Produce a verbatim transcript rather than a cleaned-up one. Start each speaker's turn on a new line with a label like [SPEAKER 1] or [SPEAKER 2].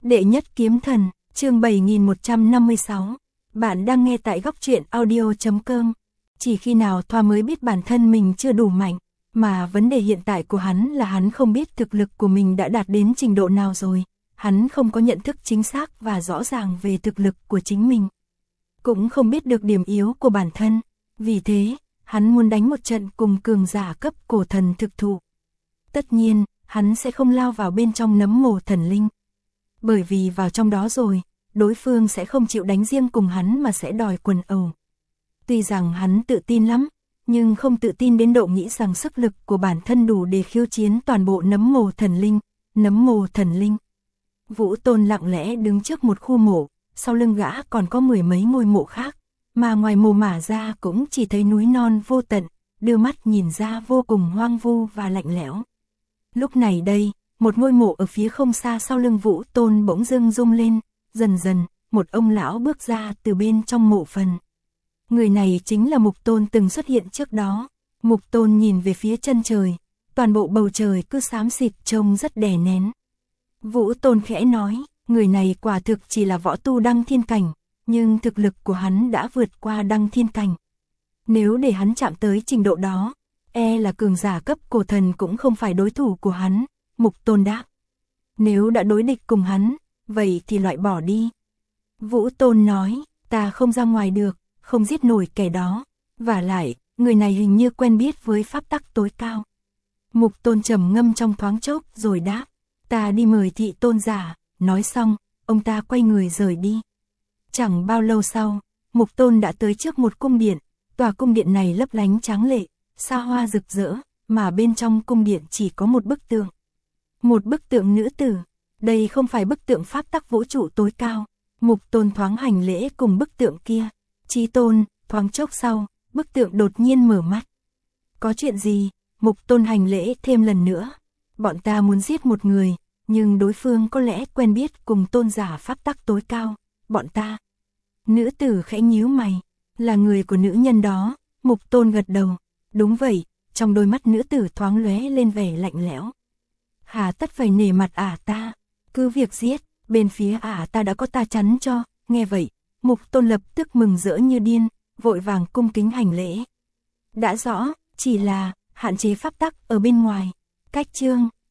[SPEAKER 1] Đệ nhất kiếm thần, chương bảy nghìn một trăm năm mươi sáu. Bạn đang nghe tại góc truyện audio chấm com. Chỉ khi nào Thoa mới biết bản thân mình chưa đủ mạnh, mà vấn đề hiện tại của hắn là hắn không biết thực lực của mình đã đạt đến trình độ nào rồi. Hắn không có nhận thức chính xác và rõ ràng về thực lực của chính mình. Cũng không biết được điểm yếu của bản thân. Vì thế, hắn muốn đánh một trận cùng cường giả cấp cổ thần thực thụ. Tất nhiên, hắn sẽ không lao vào bên trong nấm mồ thần linh. Bởi vì vào trong đó rồi, đối phương sẽ không chịu đánh riêng cùng hắn mà sẽ đòi quần ẩu. Tuy rằng hắn tự tin lắm, nhưng không tự tin đến độ nghĩ rằng sức lực của bản thân đủ để khiêu chiến toàn bộ nấm mồ thần linh, nấm mồ thần linh. Vũ Tôn lặng lẽ đứng trước một khu mộ, sau lưng gã còn có mười mấy ngôi mộ khác, mà ngoài mồ mả ra cũng chỉ thấy núi non vô tận, đưa mắt nhìn ra vô cùng hoang vu và lạnh lẽo. Lúc này đây, một ngôi mộ ở phía không xa sau lưng Vũ Tôn bỗng dưng rung lên, dần dần, một ông lão bước ra từ bên trong mộ phần. Người này chính là Mục Tôn từng xuất hiện trước đó. Mục Tôn nhìn về phía chân trời, toàn bộ bầu trời cứ xám xịt trông rất đè nén. Vũ Tôn khẽ nói, người này quả thực chỉ là võ tu đăng thiên cảnh, nhưng thực lực của hắn đã vượt qua đăng thiên cảnh. Nếu để hắn chạm tới trình độ đó, e là cường giả cấp cổ thần cũng không phải đối thủ của hắn. Mục Tôn đáp, nếu đã đối địch cùng hắn, vậy thì loại bỏ đi. Vũ Tôn nói, ta không ra ngoài được, không giết nổi kẻ đó, vả lại, người này hình như quen biết với pháp tắc tối cao. Mục Tôn trầm ngâm trong thoáng chốc rồi đáp, ta đi mời thị tôn giả. Nói xong, ông ta quay người rời đi. Chẳng bao lâu sau, Mục Tôn đã tới trước một cung điện. Tòa cung điện này lấp lánh tráng lệ, xa hoa rực rỡ, mà bên trong cung điện chỉ có một bức tượng. Một bức tượng nữ tử. Đây không phải bức tượng pháp tắc vũ trụ tối cao. Mục Tôn thoáng hành lễ cùng bức tượng kia. Chí Tôn, thoáng chốc sau, bức tượng đột nhiên mở mắt. Có chuyện gì? Mục Tôn hành lễ thêm lần nữa. Bọn ta muốn giết một người, nhưng đối phương có lẽ quen biết cùng tôn giả pháp tắc tối cao. Bọn ta. Nữ tử khẽ nhíu mày. Là người của nữ nhân đó. Mục Tôn gật đầu. Đúng vậy, trong đôi mắt nữ tử thoáng lóe lên vẻ lạnh lẽo. Hà tất phải nể mặt ả ta, cứ việc giết, bên phía ả ta đã có ta chắn cho. Nghe vậy, Mục Tôn lập tức mừng rỡ như điên, vội vàng cung kính hành lễ. Đã rõ, chỉ là hạn chế pháp tắc ở bên ngoài. Cách chương